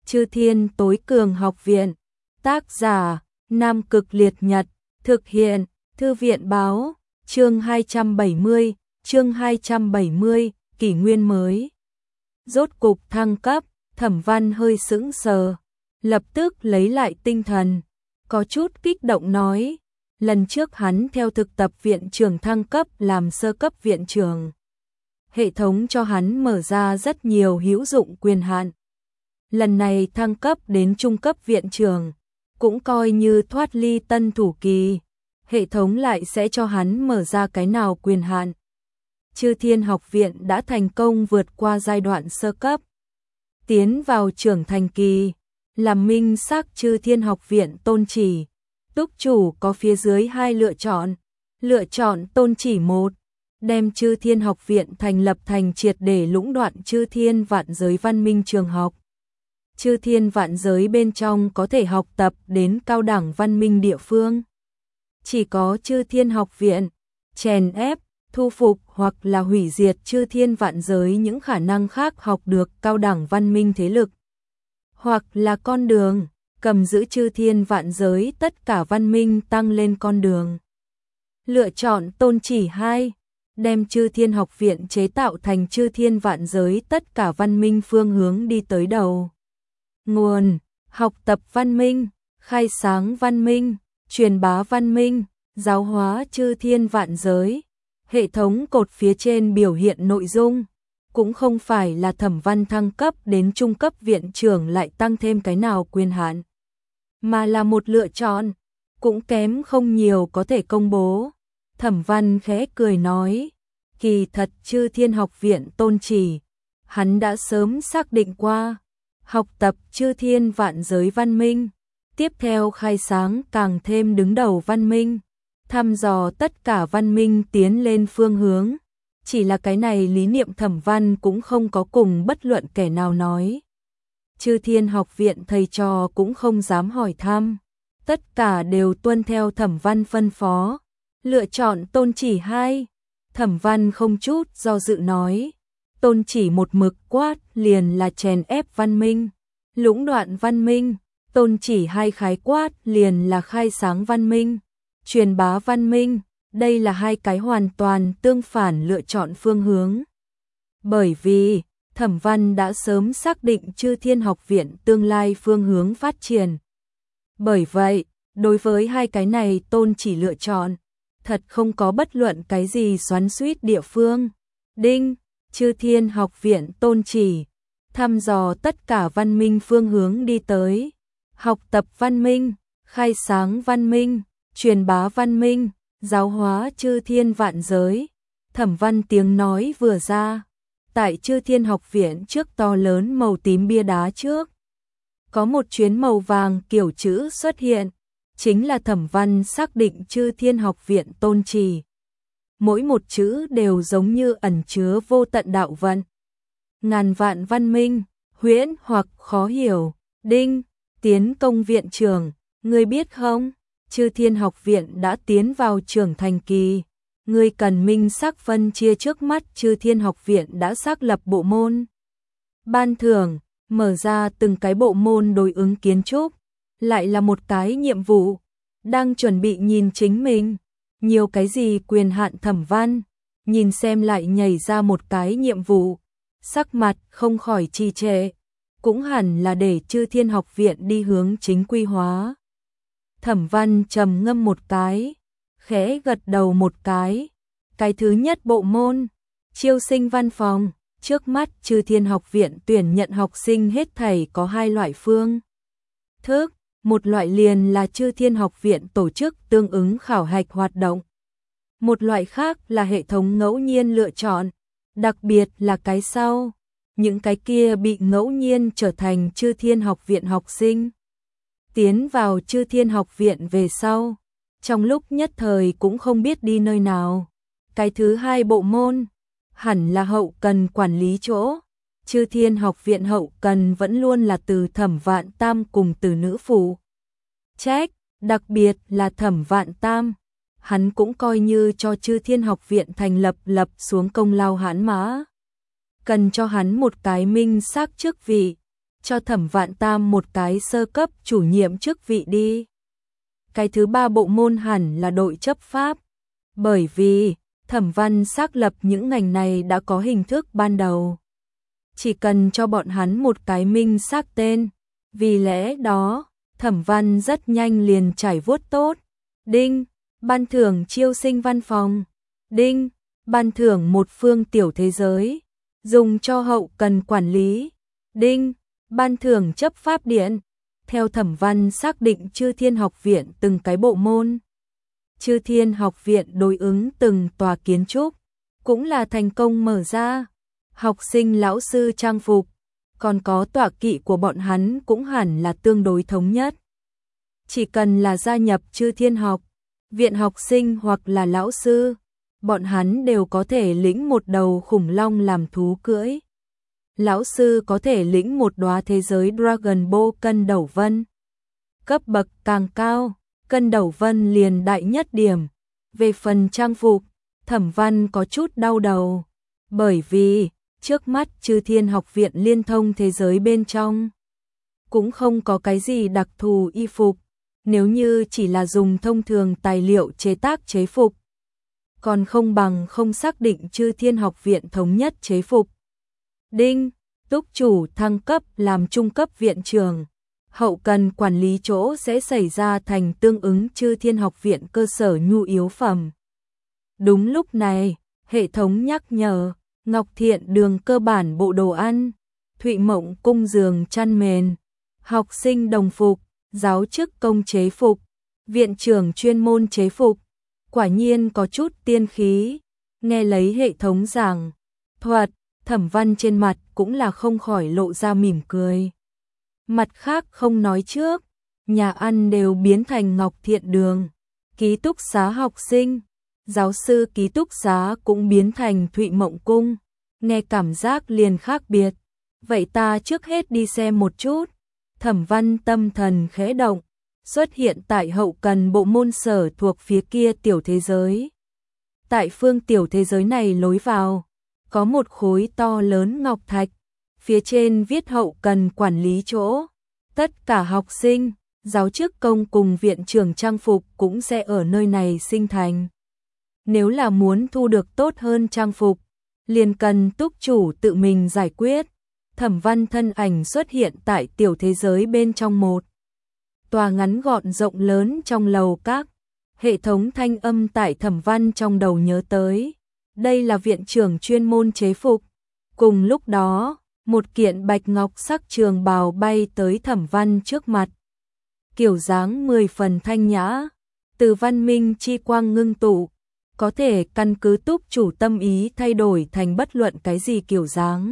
Chư Thiên Tối Cường Học Viện. Tác giả: Nam Cực Liệt Nhật. Thực hiện: Thư viện báo. Chương 270, kỷ nguyên mới. Rốt cục thăng cấp, Thẩm Văn hơi sững sờ, lập tức lấy lại tinh thần, có chút kích động nói, lần trước hắn theo thực tập viện trưởng thăng cấp làm sơ cấp viện trưởng. Hệ thống cho hắn mở ra rất nhiều hữu dụng quyền hạn. Lần này thăng cấp đến trung cấp viện trưởng, cũng coi như thoát ly tân thủ kỳ, hệ thống lại sẽ cho hắn mở ra cái nào quyền hạn. Chư Thiên Học Viện đã thành công vượt qua giai đoạn sơ cấp, tiến vào trưởng thành kỳ, làm minh xác Chư Thiên Học Viện tôn chỉ. Túc chủ có phía dưới hai lựa chọn. Lựa chọn tôn chỉ 1, đem Chư Thiên Học Viện thành lập thành triệt để lũng đoạn chư thiên vạn giới văn minh trường học. Chư thiên vạn giới bên trong có thể học tập đến cao đẳng văn minh địa phương. Chỉ có Chư Thiên Học Viện chèn ép, thu phục hoặc là hủy diệt chư thiên vạn giới những khả năng khác học được cao đẳng văn minh thế lực. Hoặc là con đường, cầm giữ chư thiên vạn giới tất cả văn minh tăng lên con đường. Lựa chọn tôn chỉ 2, đem Chư Thiên Học Viện chế tạo thành chư thiên vạn giới tất cả văn minh phương hướng đi tới đầu. Nguồn: học tập văn minh, khai sáng văn minh, truyền bá văn minh, giáo hóa chư thiên vạn giới. Hệ thống cột phía trên biểu hiện nội dung, cũng không phải là Thẩm Văn thăng cấp đến trung cấp viện trưởng lại tăng thêm cái nào quyền hạn, mà là một lựa chọn, cũng kém không nhiều có thể công bố. Thẩm Văn khẽ cười nói, kỳ thật Chư Thiên Học Viện tôn chỉ, hắn đã sớm xác định qua, học tập chư thiên vạn giới văn minh, tiếp theo khai sáng càng thêm đứng đầu văn minh, thăm dò tất cả văn minh tiến lên phương hướng. Chỉ là cái này lý niệm Thẩm Văn cũng không có cùng bất luận kẻ nào nói. Chư Thiên Học Viện thầy trò cũng không dám hỏi thăm, tất cả đều tuân theo Thẩm Văn phân phó. Lựa chọn tôn chỉ 2, Thẩm Văn không chút do dự nói, tôn chỉ một mực quát liền là chèn ép văn minh, lũng đoạn văn minh, tôn chỉ 2 khái quát liền là khai sáng văn minh, truyền bá văn minh. Đây là hai cái hoàn toàn tương phản lựa chọn phương hướng. Bởi vì, Thẩm Văn đã sớm xác định Chư Thiên Học Viện tương lai phương hướng phát triển. Bởi vậy, đối với hai cái này tôn chỉ lựa chọn, thật không có bất luận cái gì xoắn xuýt địa phương. Đinh, Chư Thiên Học Viện tôn chỉ, thăm dò tất cả văn minh phương hướng đi tới, học tập văn minh, khai sáng văn minh, truyền bá văn minh, giáo hóa chư thiên vạn giới. Thẩm Văn tiếng nói vừa ra, tại Chư Thiên Học Viện trước to lớn màu tím bia đá trước, có một chuyến màu vàng kiểu chữ xuất hiện, chính là Thẩm Văn xác định Chư Thiên Học Viện tôn chỉ. Mỗi một chữ đều giống như ẩn chứa vô tận đạo vận. Ngàn vạn văn minh, huyễn hoặc khó hiểu. Đinh, tiến công viện trưởng, ngươi biết không? Chư Thiên Học Viện đã tiến vào trưởng thành kỳ, ngươi cần minh xác phân chia trước mắt Chư Thiên Học Viện đã xác lập bộ môn. Ban thưởng, mở ra từng cái bộ môn đối ứng kiến trúc, lại là một cái nhiệm vụ, đang chuẩn bị nhìn chính mình, nhiều cái gì quyền hạn. Thẩm Văn, nhìn xem lại nhảy ra một cái nhiệm vụ, sắc mặt không khỏi trì trệ, cũng hẳn là để Chư Thiên Học Viện đi hướng chính quy hóa. Thẩm Văn trầm ngâm một cái, khẽ gật đầu một cái. Cái thứ nhất bộ môn, chiêu sinh văn phòng, trước mắt Chư Thiên Học Viện tuyển nhận học sinh hết thảy có 2 loại phương thức, một loại liền là Chư Thiên Học Viện tổ chức tương ứng khảo hạch hoạt động. Một loại khác là hệ thống ngẫu nhiên lựa chọn, đặc biệt là cái sau, những cái kia bị ngẫu nhiên trở thành Chư Thiên Học Viện học sinh. Tiến vào Chư Thiên Học Viện về sau, trong lúc nhất thời cũng không biết đi nơi nào. Cái thứ 2 bộ môn, hẳn là hậu cần quản lý chỗ. Chư Thiên Học Viện hậu cần vẫn luôn là từ Thẩm Vạn Tam cùng từ nữ phụ trách, đặc biệt là Thẩm Vạn Tam. Hắn cũng coi như cho Chư Thiên Học Viện thành lập xuống công lao hãn mã. Cần cho hắn một cái minh xác chức vị. cho Thẩm Vạn Tam một cái sơ cấp chủ nhiệm chức vị đi. Cái thứ ba bộ môn hẳn là đội chấp pháp, bởi vì Thẩm Văn xác lập những ngành này đã có hình thức ban đầu. Chỉ cần cho bọn hắn một cái minh xác tên, vì lẽ đó, Thẩm Văn rất nhanh liền trải vuốt tốt. Đinh, ban thưởng chiêu sinh văn phòng. Đinh, ban thưởng một phương tiểu thế giới, dùng cho hậu cần quản lý. Đinh, ban thưởng chấp pháp điện. Theo Thẩm Văn xác định Chư Thiên Học viện từng cái bộ môn. Chư Thiên Học viện đối ứng từng tòa kiến trúc, cũng là thành công mở ra. Học sinh lão sư trang phục, còn có tọa kỵ của bọn hắn cũng hẳn là tương đối thống nhất. Chỉ cần là gia nhập Chư Thiên Học viện học sinh hoặc là lão sư, bọn hắn đều có thể lĩnh một đầu khủng long làm thú cưỡi. Lão sư có thể lĩnh một đóa thế giới Dragon Ball cân đầu vân. Cấp bậc càng cao, cân đầu vân liền đại nhất điểm. Về phần trang phục, Thẩm Văn có chút đau đầu, bởi vì trước mắt Chư Thiên Học viện liên thông thế giới bên trong cũng không có cái gì đặc thù y phục, nếu như chỉ là dùng thông thường tài liệu chế tác chế phục, còn không bằng không xác định Chư Thiên Học viện thống nhất chế phục. Đinh, túc chủ thăng cấp làm trung cấp viện trưởng, hậu cần quản lý chỗ sẽ xảy ra thành tương ứng Chư Thiên Học viện cơ sở nhu yếu phẩm. Đúng lúc này, hệ thống nhắc nhở, Ngọc Thiện đường cơ bản bộ đồ ăn, Thụy Mộng cung giường chăn mền, học sinh đồng phục, giáo chức công chế phục, viện trưởng chuyên môn chế phục. Quả nhiên có chút tiên khí. Nghe lấy hệ thống giảng thuật, Thẩm Văn trên mặt cũng là không khỏi lộ ra mỉm cười. Mặt khác không nói trước, nhà ăn đều biến thành Ngọc Thiện đường, ký túc xá học sinh, giáo sư ký túc xá cũng biến thành Thụy Mộng cung, nghe cảm giác liền khác biệt. Vậy ta trước hết đi xem một chút. Thẩm Văn tâm thần khẽ động, xuất hiện tại hậu cần bộ môn sở thuộc phía kia tiểu thế giới. Tại phương tiểu thế giới này lối vào, có một khối to lớn ngọc thạch, phía trên viết hậu cần quản lý chỗ. Tất cả học sinh, giáo chức công cùng viện trưởng trang phục cũng sẽ ở nơi này sinh thành. Nếu là muốn thu được tốt hơn trang phục, liền cần túc chủ tự mình giải quyết. Thẩm Văn thân ảnh xuất hiện tại tiểu thế giới bên trong một tòa ngắn gọn rộng lớn trong lầu các. Hệ thống thanh âm tại Thẩm Văn trong đầu nhớ tới. Đây là viện trưởng chuyên môn chế phục. Cùng lúc đó, một kiện bạch ngọc sắc trường bào bay tới Thẩm Văn trước mặt. Kiểu dáng 10 phần thanh nhã, từ văn minh chi quang ngưng tụ, có thể căn cứ túc chủ tâm ý thay đổi thành bất luận cái gì kiểu dáng.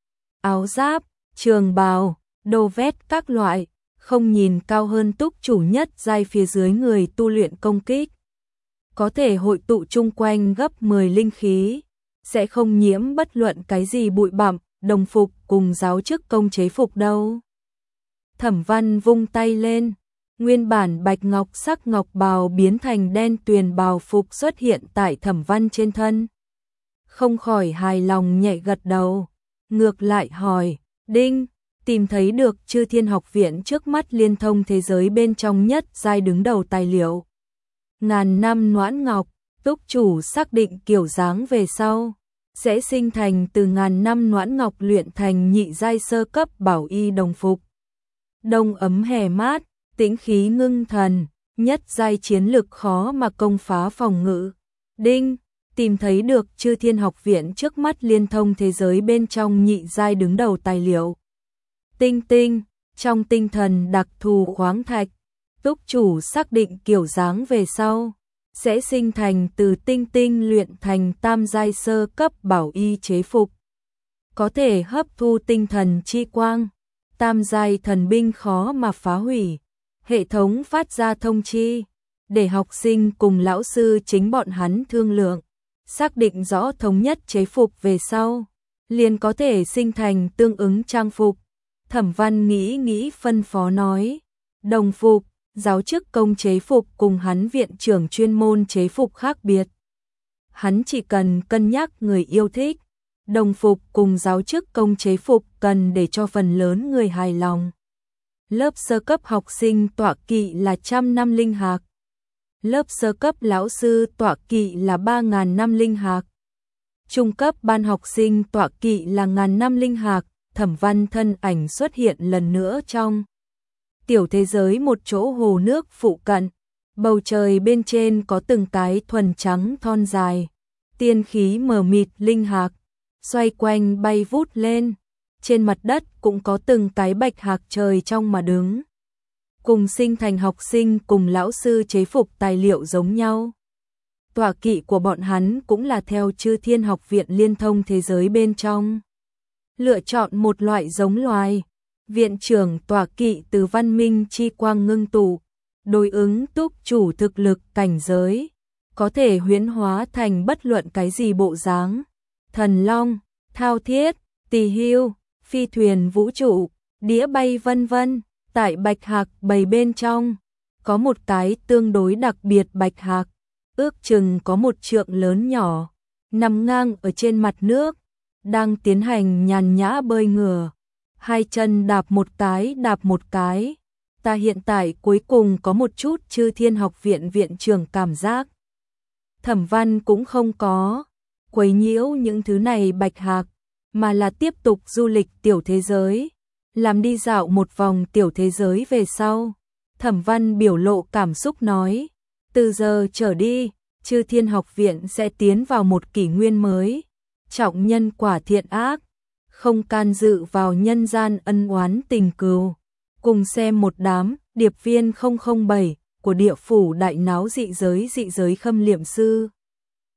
Áo giáp, trường bào, đồ vét các loại, không nhìn cao hơn túc chủ nhất giai phía dưới người tu luyện công kích. Có thể hội tụ chung quanh gấp 10 linh khí, sẽ không nhiễm bất luận cái gì bụi bặm, đồng phục cùng giáo chức công chế phục đâu. Thẩm Văn vung tay lên, nguyên bản bạch ngọc sắc ngọc bào biến thành đen tuyền bào phục xuất hiện tại Thẩm Văn trên thân. Không khỏi hài lòng nhẹ gật đầu, ngược lại hỏi, Đinh, tìm thấy được Chư Thiên Học viện trước mắt liên thông thế giới bên trong nhất giai đứng đầu tài liệu. Ngàn năm noãn ngọc, túc chủ xác định kiểu dáng về sau, sẽ sinh thành từ ngàn năm noãn ngọc luyện thành nhị giai sơ cấp bảo y đồng phục. Đông ấm hè mát, tĩnh khí ngưng thần, nhất giai chiến lực khó mà công phá phòng ngự. Đinh, tìm thấy được Chư Thiên Học viện trước mắt liên thông thế giới bên trong nhị giai đứng đầu tài liệu. Tinh tinh, trong tinh thần đặc thù khoáng thạch, túc chủ xác định kiểu dáng về sau, sẽ sinh thành từ tinh tinh luyện thành tam giai sơ cấp bảo y chế phục. Có thể hấp thu tinh thần chi quang, tam giai thần binh khó mà phá hủy. Hệ thống phát ra thông chi, để học sinh cùng lão sư chính bọn hắn thương lượng, xác định rõ thống nhất chế phục về sau, liền có thể sinh thành tương ứng trang phục. Thẩm Văn nghĩ phân phó nói, đồng phục, giáo chức công chế phục cùng hắn viện trưởng chuyên môn chế phục khác biệt. Hắn chỉ cần cân nhắc người yêu thích, đồng phục cùng giáo chức công chế phục cần để cho phần lớn người hài lòng. Lớp sơ cấp học sinh tọa kỵ là 100 năm linh hạc. Lớp sơ cấp lão sư tọa kỵ là 3.000 năm linh hạc. Trung cấp ban học sinh tọa kỵ là 1.000 năm linh hạc. Thẩm Văn thân ảnh xuất hiện lần nữa trong tiểu thế giới một chỗ hồ nước phụ cận. Bầu trời bên trên có từng cái thuần trắng thon dài, tiên khí mờ mịt linh hạc, xoay quanh bay vút lên. Trên mặt đất cũng có từng cái bạch hạc trời trong mà đứng. Cùng sinh thành học sinh cùng lão sư chế phục tài liệu giống nhau. Tọa kỵ của bọn hắn cũng là theo Chư Thiên Học viện liên thông thế giới bên trong. Lựa chọn một loại giống loài. Viện trưởng tọa kỵ từ văn minh chi quang ngưng tụ, đối ứng túc chủ thực lực cảnh giới, có thể huyễn hóa thành bất luận cái gì bộ dáng. Thần long, thao thiết, tỳ hưu, phi thuyền vũ trụ, đĩa bay vân vân. Tại bạch hạc bầy bên trong, có một cái tương đối đặc biệt bạch hạc, ước chừng có 1 trượng lớn nhỏ, nằm ngang ở trên mặt nước, đang tiến hành nhàn nhã bơi ngửa, 2 chân đạp một cái. Ta hiện tại cuối cùng có một chút Chư Thiên Học viện viện trưởng cảm giác. Thẩm Văn cũng không có quấy nhiễu những thứ này bạch hạc, mà là tiếp tục du lịch tiểu thế giới, làm đi dạo một vòng tiểu thế giới về sau. Thẩm Văn biểu lộ cảm xúc nói, từ giờ trở đi, Chư Thiên Học viện sẽ tiến vào một kỷ nguyên mới, trọng nhân quả thiện ác, không can dự vào nhân gian ân oán tình cừu. Cùng xem một đám điệp viên 007 của địa phủ đại náo dị giới khâm liệm sư.